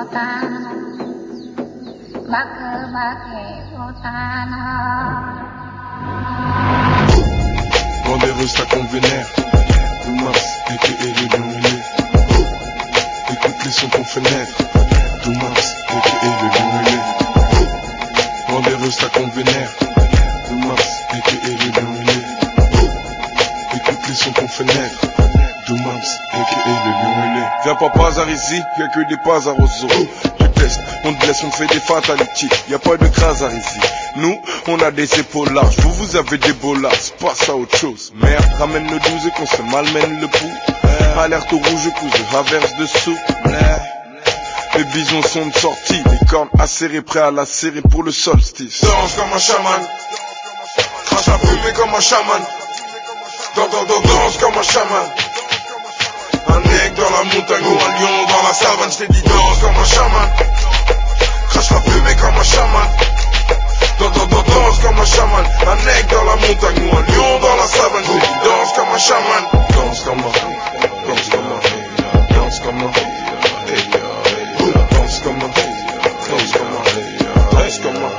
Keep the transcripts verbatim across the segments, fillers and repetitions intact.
Vendeuse ta qu'on vénère, Doumas, et que est le lion ailé. Écoute les sons qu'on fait naître, Doumas, et que est le lion ailé. Vendeuse ta qu'on vénère, Doumas, et que est le lion ailé. Écoute les sons qu'on fait naître, Doumas, et que est le lion ailé. Viens pas bazar ici, y'a que des bazar aux os. Tu testes, on te laisse, on fait des fatalities, y'a pas de crasar ici. Nous, on a des épaules larges, vous, vous avez des bolas, passe à autre chose. Merde, ramène le douze et qu'on se malmène le pouls. Alerte au rouge, cousu, averse dessous. Les bisons sont de sortie, les cornes acérées, prêts à la serrer pour le solstice. Danse comme un chaman, crache la fumée comme un chaman. Dans, dans, dans, danse comme un chaman. Un aigle dans la montagne ou un lion dans la savane, je t'ai dit danse comme un chaman. Crache la fumée comme un chaman. Dans, dans, dans, danse comme un chaman. Un aigle dans la montagne ou un lion dans la savane, je t'ai dit danse comme un chaman. Danse comme un, danse comme un, danse comme un, danse comme un, danse comme un, danse comme un.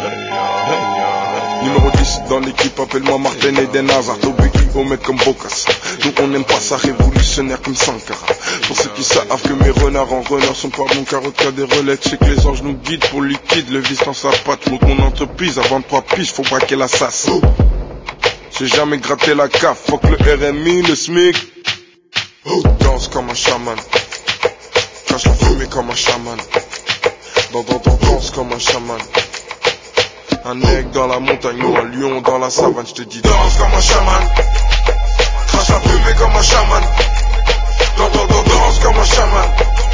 Numéro dix dans l'équipe, appelle-moi Martin Eden Hazard. Au but, au mec comme Bocas. Nous on n'aime pas ça, révolutionnaire comme Sankara. Pour ceux qui savent que mes renards en renard sont pas bons, carotte qu'à des relais. Je sais que les anges nous guident pour liquide, le vice dans sa patte. Monte mon entreprise à vingt-trois piges, faut braquer la sasse. J'ai jamais gratté la caf, fuck le R M I, le SMIC. Danse comme un chaman, cache la fumée comme un chaman. Dans, dans, dans, danse comme un chaman. Un aigle dans la montagne ou un lion dans la savane, je te dis danse comme un chaman. Crache la fumée comme un chaman. Dans, dans, dans, danse comme un chaman.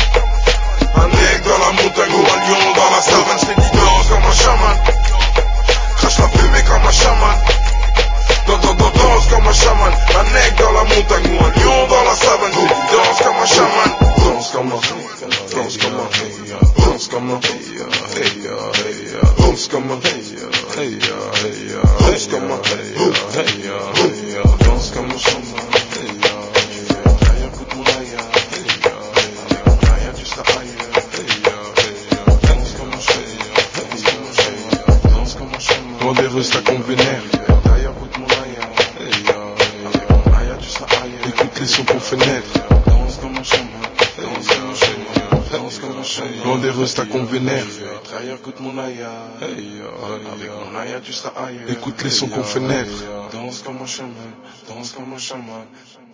Un aigle dans la montagne ou un lion dans la savane, je te dis danse comme un chaman. Crache la fumée comme un chaman. Dans, dans, dans, danse comme un chaman. Un aigle dans la montagne ou un lion dans la savane, je te dis danse comme un chaman. Danse comme un, danse comme un, danse comme un, danse comme un. Hey ya, hey ya, danse comme un, hey ya, hey ya, hey ya, danse comme un chaman, hey ya, hey ya, aïe, écoute mon aïe, hey ya, hey ya, aïe, tu seras ailleurs, hey ya, hey ya, danse comme un chaman, danse comme un chaman, danse comme un chaman, vendeuse ta qu'on vénère, aïe, écoute mon aïe, hey ya, hey ya, aïe, tu seras ailleurs, écoute les sons qu'on fait naître, danse comme un chaman, danse comme un chaman, danse comme un chaman, vendeuse ta qu'on vénère, aïe, écoute mon aïe, hey ya, avec mon aïe tu seras ailleurs. Écoute les sons qu'on fait naître. Danse comme un chaman, danse comme un chaman.